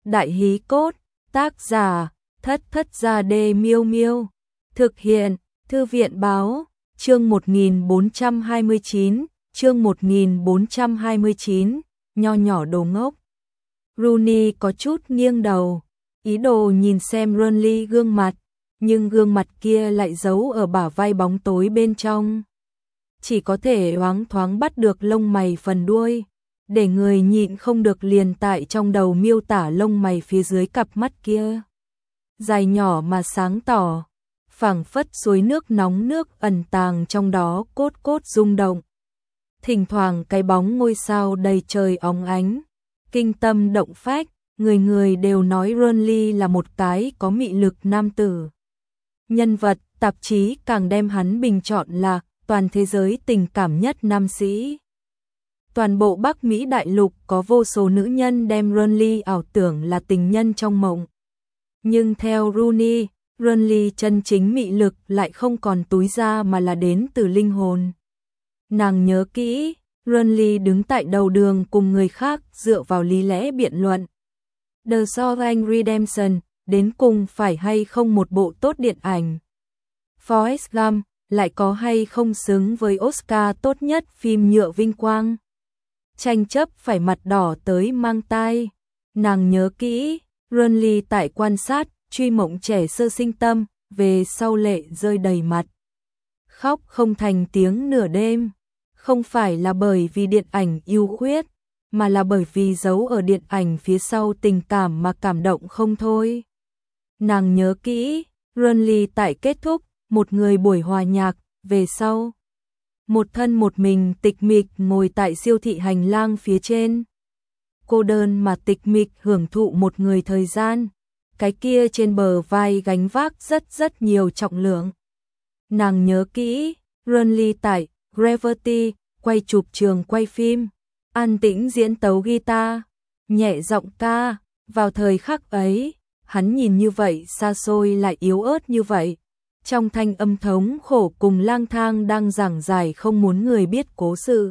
Đại hí cốt, tác giả, Thất Thất Gia Đê Miêu Miêu. Thực hiện, Thư viện báo, chương 1429, chương 1429, nho nhỏ đồ ngốc. Rooney có chút nghiêng đầu, ý đồ nhìn xem Burnley gương mặt, nhưng gương mặt kia lại giấu ở bả vai bóng tối bên trong. Chỉ có thể loáng thoáng bắt được lông mày phần đuôi, để người nhịn không được liền tại trong đầu miêu tả lông mày phía dưới cặp mắt kia. Dài nhỏ mà sáng tỏ, phảng phất suối nước nóng, nước ẩn tàng trong đó cốt cốt rung động. Thỉnh thoảng cái bóng ngôi sao đầy trời óng ánh, kinh tâm động phách, người người đều nói Burnley là một cái có mị lực nam tử. Nhân vật, tạp chí càng đem hắn bình chọn là toàn thế giới tình cảm nhất nam sĩ. Toàn bộ Bắc Mỹ đại lục có vô số nữ nhân đem Burnley ảo tưởng là tình nhân trong mộng. Nhưng theo Rooney, Burnley chân chính mị lực lại không còn túi ra mà là đến từ linh hồn. Nàng nhớ kỹ, Burnley đứng tại đầu đường cùng người khác dựa vào lý lẽ biện luận. The Shawshank Redemption, đến cùng phải hay không một bộ tốt điện ảnh? Forrest Gump, lại có hay không xứng với Oscar tốt nhất phim nhựa vinh quang? Tranh chấp phải mặt đỏ tới mang tai. Nàng nhớ kỹ, Burnley tại quan sát, truy mộng trẻ sơ sinh tâm, về sau lệ rơi đầy mặt. Khóc không thành tiếng nửa đêm. Không phải là bởi vì điện ảnh yêu khuyết, mà là bởi vì giấu ở điện ảnh phía sau tình cảm mà cảm động không thôi. Nàng nhớ kỹ, Burnley tại kết thúc, một người buổi hòa nhạc, về sau. Một thân một mình tịch mịch ngồi tại siêu thị hành lang phía trên. Cô đơn mà tịch mịch hưởng thụ một người thời gian, cái kia trên bờ vai gánh vác rất nhiều trọng lượng. Nàng nhớ kỹ, Burnley tại Gravity, quay chụp trường quay phim, an tĩnh diễn tấu guitar, nhẹ giọng ca, vào thời khắc ấy, hắn nhìn như vậy xa xôi lại yếu ớt như vậy. Trong thanh âm thống khổ cùng lang thang đang giảng giải không muốn người biết cố sự.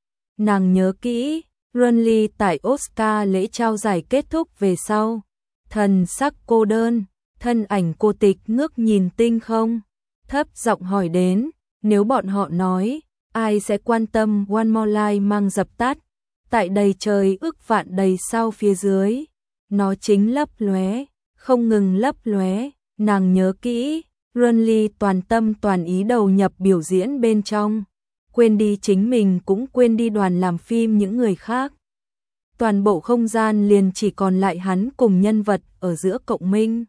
Nàng nhớ kỹ, Burnley tại Oscar lễ trao giải kết thúc về sau, thần sắc cô đơn, thân ảnh cô tịch ngước nhìn tinh không, thấp giọng hỏi đến, nếu bọn họ nói, ai sẽ quan tâm One More Life mang dập tắt, tại đầy trời ước vạn đầy sao phía dưới, nó chính lấp lóe, không ngừng lấp lóe. Nàng nhớ kỹ, Burnley toàn tâm toàn ý đầu nhập biểu diễn bên trong, quên đi chính mình cũng quên đi đoàn làm phim những người khác. Toàn bộ không gian liền chỉ còn lại hắn cùng nhân vật ở giữa cộng minh.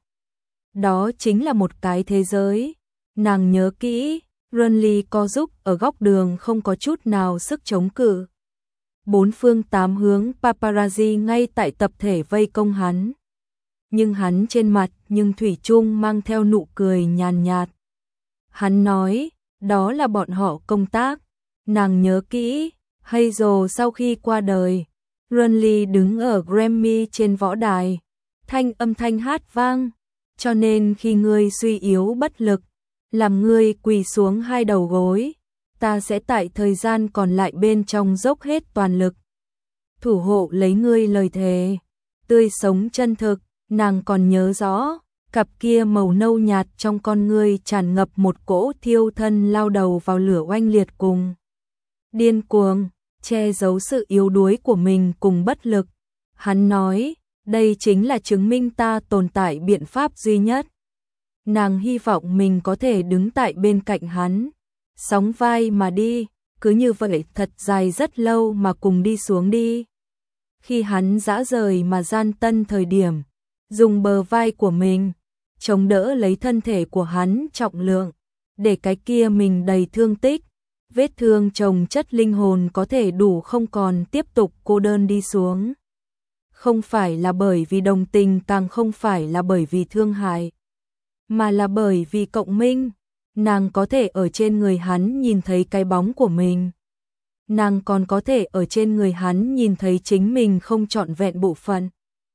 Đó chính là một cái thế giới. Nàng nhớ kỹ, Burnley co giúp ở góc đường không có chút nào sức chống cự. Bốn phương tám hướng paparazzi ngay tại tập thể vây công hắn. Nhưng hắn trên mặt nhưng thủy chung mang theo nụ cười nhàn nhạt. Hắn nói, đó là bọn họ công tác. Nàng nhớ kỹ, Hazel sau khi qua đời, Burnley đứng ở Grammy trên võ đài, âm thanh hát vang, cho nên khi ngươi suy yếu bất lực, làm ngươi quỳ xuống hai đầu gối, ta sẽ tại thời gian còn lại bên trong dốc hết toàn lực, thủ hộ lấy ngươi lời thề, tươi sống chân thực. Nàng còn nhớ rõ, cặp kia màu nâu nhạt trong con ngươi tràn ngập một cỗ thiêu thân lao đầu vào lửa oanh liệt cùng điên cuồng, che giấu sự yếu đuối của mình cùng bất lực. Hắn nói, đây chính là chứng minh ta tồn tại biện pháp duy nhất. Nàng hy vọng mình có thể đứng tại bên cạnh hắn, sóng vai mà đi, cứ như vậy thật dài rất lâu mà cùng đi xuống đi. Khi hắn dã rời mà gian tân thời điểm, dùng bờ vai của mình, chống đỡ lấy thân thể của hắn trọng lượng, để cái kia mình đầy thương tích, vết thương chồng chất linh hồn có thể đủ không còn tiếp tục cô đơn đi xuống. Không phải là bởi vì đồng tình, càng không phải là bởi vì thương hại, mà là bởi vì cộng minh. Nàng có thể ở trên người hắn nhìn thấy cái bóng của mình. Nàng còn có thể ở trên người hắn nhìn thấy chính mình không trọn vẹn bộ phận.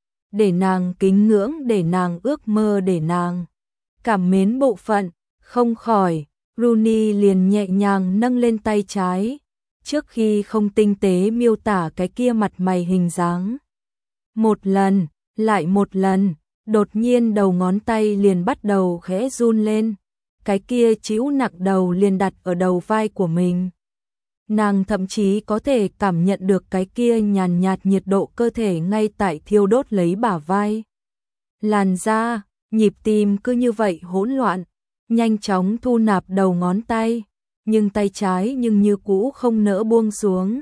Để nàng kính ngưỡng, để nàng ước mơ, để nàng cảm mến bộ phận. Không khỏi, Rooney liền nhẹ nhàng nâng lên tay trái, trước khi không tinh tế miêu tả cái kia mặt mày hình dáng. Một lần, lại một lần, đột nhiên đầu ngón tay liền bắt đầu khẽ run lên, cái kia chĩu nặng đầu liền đặt ở đầu vai của mình. Nàng thậm chí có thể cảm nhận được cái kia nhàn nhạt nhiệt độ cơ thể ngay tại thiêu đốt lấy bả vai. Làn da, nhịp tim cứ như vậy hỗn loạn, nhanh chóng thu nạp đầu ngón tay, nhưng tay trái nhưng như cũ không nỡ buông xuống,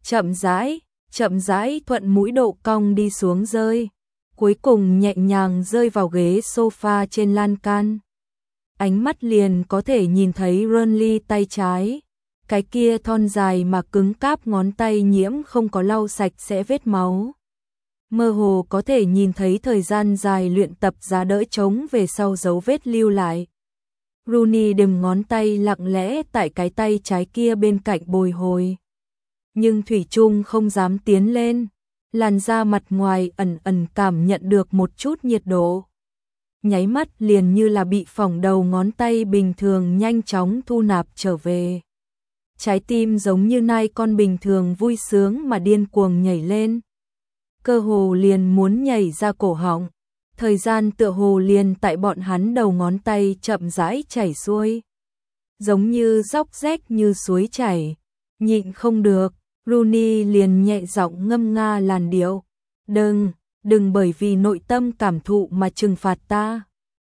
chậm rãi thuận mũi độ cong đi xuống rơi, cuối cùng nhẹ nhàng rơi vào ghế sofa trên lan can. Ánh mắt liền có thể nhìn thấy Renly tay trái, cái kia thon dài mà cứng cáp ngón tay nhiễm không có lau sạch sẽ vết máu. Mơ hồ có thể nhìn thấy thời gian dài luyện tập giá đỡ chống về sau dấu vết lưu lại. Rooney đừng ngón tay lặng lẽ tại cái tay trái kia bên cạnh bồi hồi. Nhưng thủy chung không dám tiến lên, làn da mặt ngoài ẩn ẩn cảm nhận được một chút nhiệt độ. Nháy mắt liền như là bị phỏng đầu ngón tay bình thường nhanh chóng thu nạp trở về. Trái tim giống như nai con bình thường vui sướng mà điên cuồng nhảy lên. Cơ hồ liền muốn nhảy ra cổ họng. Thời gian tựa hồ liền tại bọn hắn đầu ngón tay chậm rãi chảy xuôi. Giống như róc rách như suối chảy. Nhịn không được, Rooney liền nhẹ giọng ngâm nga làn điệu. Đừng bởi vì nội tâm cảm thụ mà trừng phạt ta.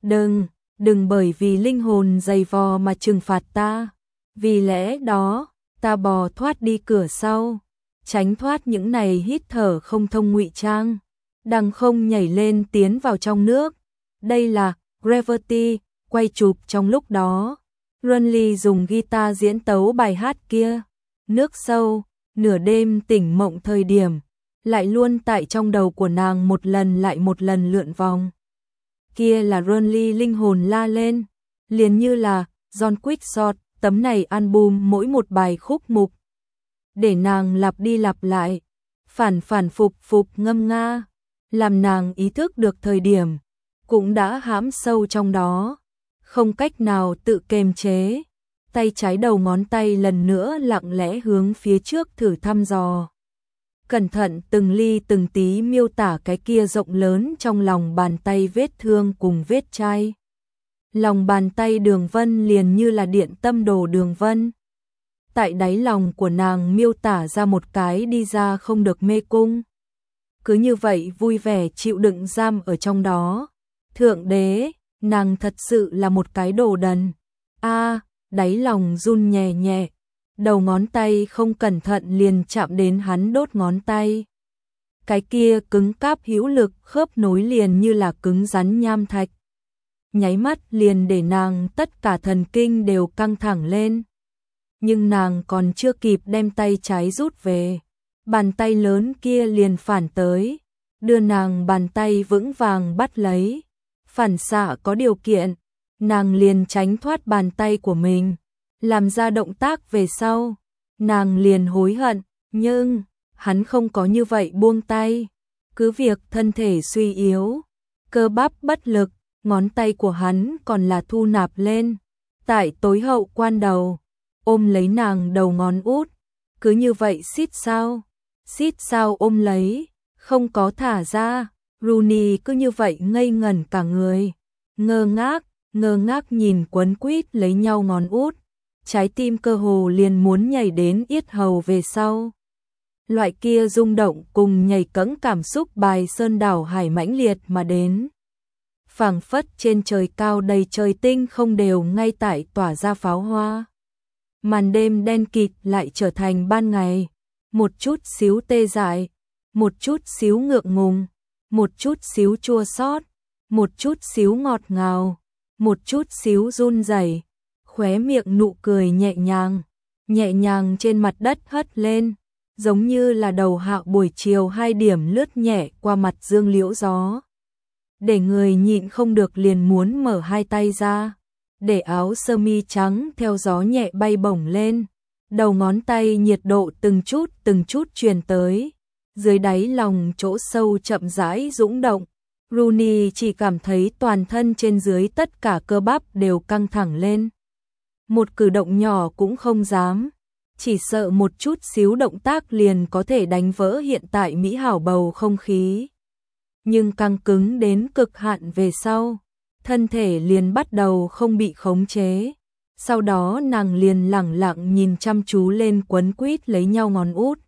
Đừng bởi vì linh hồn dày vò mà trừng phạt ta. Vì lẽ đó, ta bò thoát đi cửa sau, tránh thoát những này hít thở không thông ngụy trang, đằng không nhảy lên tiến vào trong nước. Đây là Gravity, quay chụp trong lúc đó. Renly dùng guitar diễn tấu bài hát kia. Nước sâu, nửa đêm tỉnh mộng thời điểm, lại luôn tại trong đầu của nàng một lần lại một lần lượn vòng. Kia là Renly linh hồn la lên, liền như là John Quickshot, tấm này album mỗi một bài khúc mục. Để nàng lặp đi lặp lại, phản phục ngâm nga, làm nàng ý thức được thời điểm, cũng đã hãm sâu trong đó, không cách nào tự kiềm chế. Tay trái đầu ngón tay lần nữa lặng lẽ hướng phía trước thử thăm dò. Cẩn thận từng ly từng tí miêu tả cái kia rộng lớn trong lòng bàn tay vết thương cùng vết chai. Lòng bàn tay đường vân liền như là điện tâm đồ đường vân. Tại đáy lòng của nàng miêu tả ra một cái đi ra không được mê cung. Cứ như vậy vui vẻ chịu đựng giam ở trong đó. Thượng đế, nàng thật sự là một cái đồ đần. Đáy lòng run nhẹ nhẹ. Đầu ngón tay không cẩn thận liền chạm đến hắn đốt ngón tay. Cái kia cứng cáp hữu lực khớp nối liền như là cứng rắn nham thạch. Nháy mắt liền để nàng tất cả thần kinh đều căng thẳng lên. Nhưng nàng còn chưa kịp đem tay trái rút về, bàn tay lớn kia liền phản tới, đưa nàng bàn tay vững vàng bắt lấy. Phản xạ có điều kiện, nàng liền tránh thoát bàn tay của mình, làm ra động tác về sau, nàng liền hối hận, nhưng hắn không có như vậy buông tay, cứ việc thân thể suy yếu, cơ bắp bất lực, ngón tay của hắn còn là thu nạp lên, tại tối hậu quan đầu, ôm lấy nàng đầu ngón út, cứ như vậy xít sao ôm lấy, không có thả ra. Rooney cứ như vậy ngây ngẩn cả người, ngơ ngác nhìn quấn quýt lấy nhau ngón út, trái tim cơ hồ liền muốn nhảy đến yết hầu về sau. Loại kia rung động cùng nhảy cẫng cảm xúc bài sơn đảo hải mãnh liệt mà đến. Phảng phất trên trời cao đầy trời tinh không đều ngay tại tỏa ra pháo hoa. Màn đêm đen kịt lại trở thành ban ngày, một chút xíu tê dại, một chút xíu ngượng ngùng, một chút xíu chua xót, một chút xíu ngọt ngào, một chút xíu run rẩy, khóe miệng nụ cười nhẹ nhàng trên mặt đất hất lên, giống như là đầu hạ buổi chiều 2 điểm lướt nhẹ qua mặt dương liễu gió. Để người nhịn không được liền muốn mở hai tay ra, để áo sơ mi trắng theo gió nhẹ bay bổng lên, đầu ngón tay nhiệt độ từng chút truyền tới, dưới đáy lòng chỗ sâu chậm rãi dũng động. Rooney chỉ cảm thấy toàn thân trên dưới tất cả cơ bắp đều căng thẳng lên. Một cử động nhỏ cũng không dám, chỉ sợ một chút xíu động tác liền có thể đánh vỡ hiện tại mỹ hảo bầu không khí. nhưng căng cứng đến cực hạn về sau, thân thể liền bắt đầu không bị khống chế. Sau đó nàng liền lẳng lặng nhìn chăm chú lên quấn quýt lấy nhau ngón út.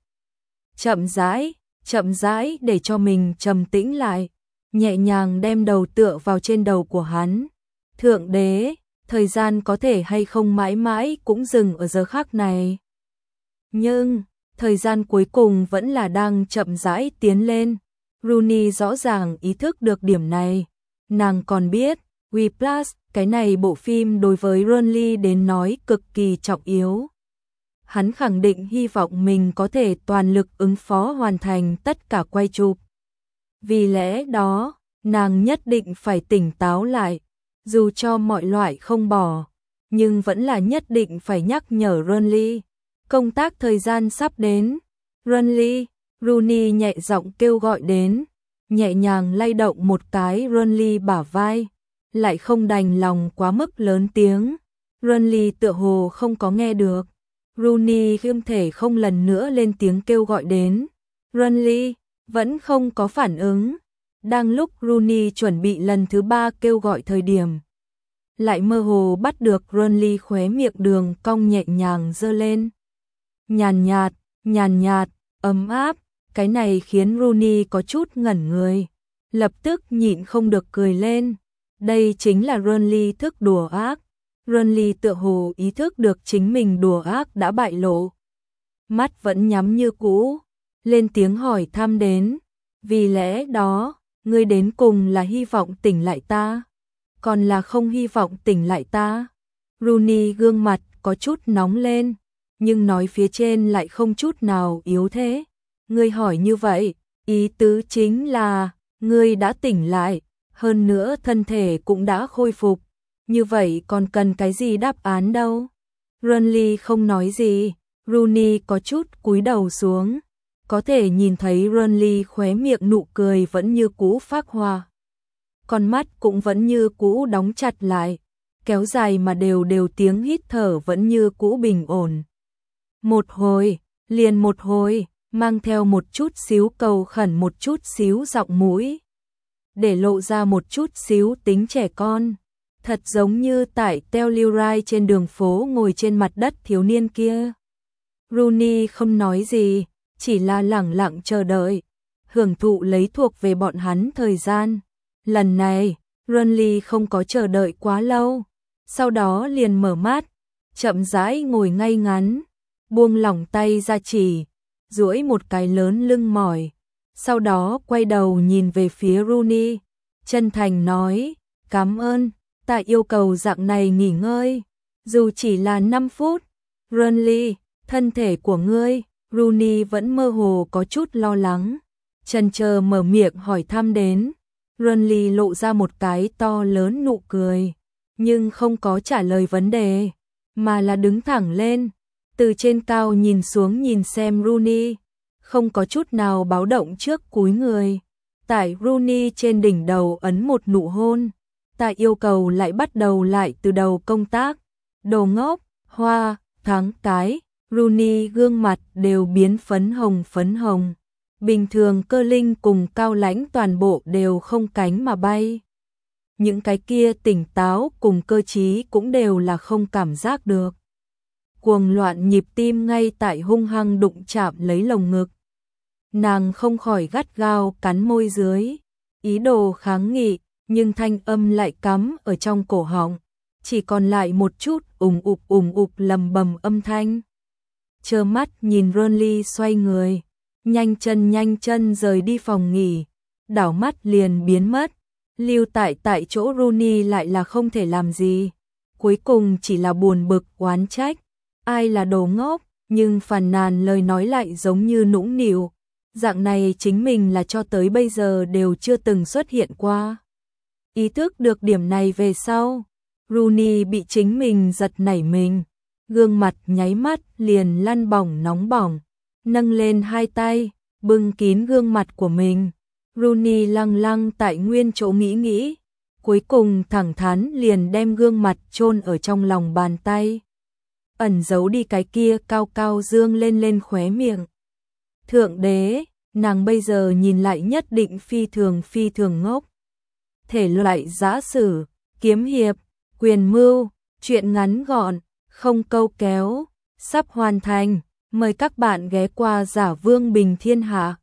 Chậm rãi để cho mình trầm tĩnh lại, nhẹ nhàng đem đầu tựa vào trên đầu của hắn. Thượng đế, thời gian có thể hay không mãi mãi cũng dừng ở giờ khắc này. Nhưng, thời gian cuối cùng vẫn là đang chậm rãi tiến lên. Rooney rõ ràng ý thức được điểm này. Nàng còn biết, Whiplash, cái này bộ phim đối với Ronly đến nói cực kỳ trọng yếu. Hắn khẳng định hy vọng mình có thể toàn lực ứng phó hoàn thành tất cả quay chụp. Vì lẽ đó, nàng nhất định phải tỉnh táo lại, dù cho mọi loại không bỏ, nhưng vẫn là nhất định phải nhắc nhở Ronly. Công tác thời gian sắp đến. Ronly, Rooney nhẹ giọng kêu gọi đến, nhẹ nhàng lay động một cái Ronly bả vai, lại không đành lòng quá mức lớn tiếng. Ronly tựa hồ không có nghe được. Rooney không thể không lần nữa lên tiếng kêu gọi đến. Ronly vẫn không có phản ứng. Đang lúc Rooney chuẩn bị lần thứ 3 kêu gọi thời điểm, lại mơ hồ bắt được Ronly khóe miệng đường cong nhẹ nhàng giơ lên. Nhàn nhạt, ấm áp, cái này khiến Rooney có chút ngẩn người, lập tức nhịn không được cười lên. Đây chính là Ronly thức đùa ác. Ronly tựa hồ ý thức được chính mình đùa ác đã bại lộ. Mắt vẫn nhắm như cũ, lên tiếng hỏi thăm đến. Vì lẽ đó, ngươi đến cùng là hy vọng tỉnh lại ta, còn là không hy vọng tỉnh lại ta? Rooney gương mặt có chút nóng lên, nhưng nói phía trên lại không chút nào yếu thế. Ngươi hỏi như vậy, ý tứ chính là, ngươi đã tỉnh lại, hơn nữa thân thể cũng đã khôi phục. Như vậy còn cần cái gì đáp án đâu? Ronly không nói gì, Rooney có chút cúi đầu xuống. Có thể nhìn thấy Ronly khóe miệng nụ cười vẫn như cũ phác hoa. Con mắt cũng vẫn như cũ đóng chặt lại, kéo dài mà đều tiếng hít thở vẫn như cũ bình ổn. Một hồi, liền một hồi, mang theo một chút xíu cầu khẩn, một chút xíu giọng mũi, để lộ ra một chút xíu tính trẻ con. Thật giống như tại Telluride trên đường phố ngồi trên mặt đất thiếu niên kia. Rooney không nói gì, chỉ là lẳng lặng chờ đợi, hưởng thụ lấy thuộc về bọn hắn thời gian. Lần này, Ronly không có chờ đợi quá lâu, sau đó liền mở mắt, chậm rãi ngồi ngay ngắn, buông lỏng tay ra chỉ, duỗi một cái lớn lưng mỏi, sau đó quay đầu nhìn về phía Rooney, chân thành nói, cảm ơn, ta yêu cầu dạng này nghỉ ngơi, dù chỉ là 5 phút. Ronly, thân thể của ngươi. Rooney vẫn mơ hồ có chút lo lắng, chần chờ mở miệng hỏi thăm đến. Ronly lộ ra một cái to lớn nụ cười, nhưng không có trả lời vấn đề, mà là đứng thẳng lên, từ trên cao nhìn xuống nhìn xem Rooney, không có chút nào báo động trước cúi người. Tại Rooney trên đỉnh đầu ấn một nụ hôn. Ta yêu cầu lại bắt đầu lại từ đầu công tác. Đồ ngốc, hoa, tháng cái. Rooney gương mặt đều biến phấn hồng. Bình thường Cơ Linh cùng Cao Lãnh toàn bộ đều không cánh mà bay. Những cái kia tỉnh táo cùng cơ trí cũng đều là không cảm giác được. Cuồng loạn nhịp tim ngay tại hung hăng đụng chạm lấy lồng ngực. Nàng không khỏi gắt gao cắn môi dưới, ý đồ kháng nghị, nhưng thanh âm lại cắm ở trong cổ họng, chỉ còn lại một chút ùng ục lầm bầm âm thanh. Trơ mắt nhìn Ronly xoay người, nhanh chân rời đi phòng nghỉ, đảo mắt liền biến mất, lưu tại chỗ Rooney lại là không thể làm gì, cuối cùng chỉ là buồn bực oán trách, ai là đồ ngốc, nhưng phàn nàn lời nói lại giống như nũng nịu, dạng này chính mình là cho tới bây giờ đều chưa từng xuất hiện qua. Ý thức được điểm này về sau, Rooney bị chính mình giật nảy mình, gương mặt nháy mắt liền lăn bỏng nóng bỏng, nâng lên hai tay, bưng kín gương mặt của mình. Rooney lăng tại nguyên chỗ nghĩ, cuối cùng thẳng thắn liền đem gương mặt chôn ở trong lòng bàn tay, ẩn giấu đi cái kia cao cao dương lên khóe miệng. Thượng đế, nàng bây giờ nhìn lại nhất định phi thường ngốc. Thể loại giã sử, kiếm hiệp, quyền mưu, truyện ngắn gọn, không câu kéo, sắp hoàn thành. Mời các bạn ghé qua Giả Vương Bình Thiên Hạ.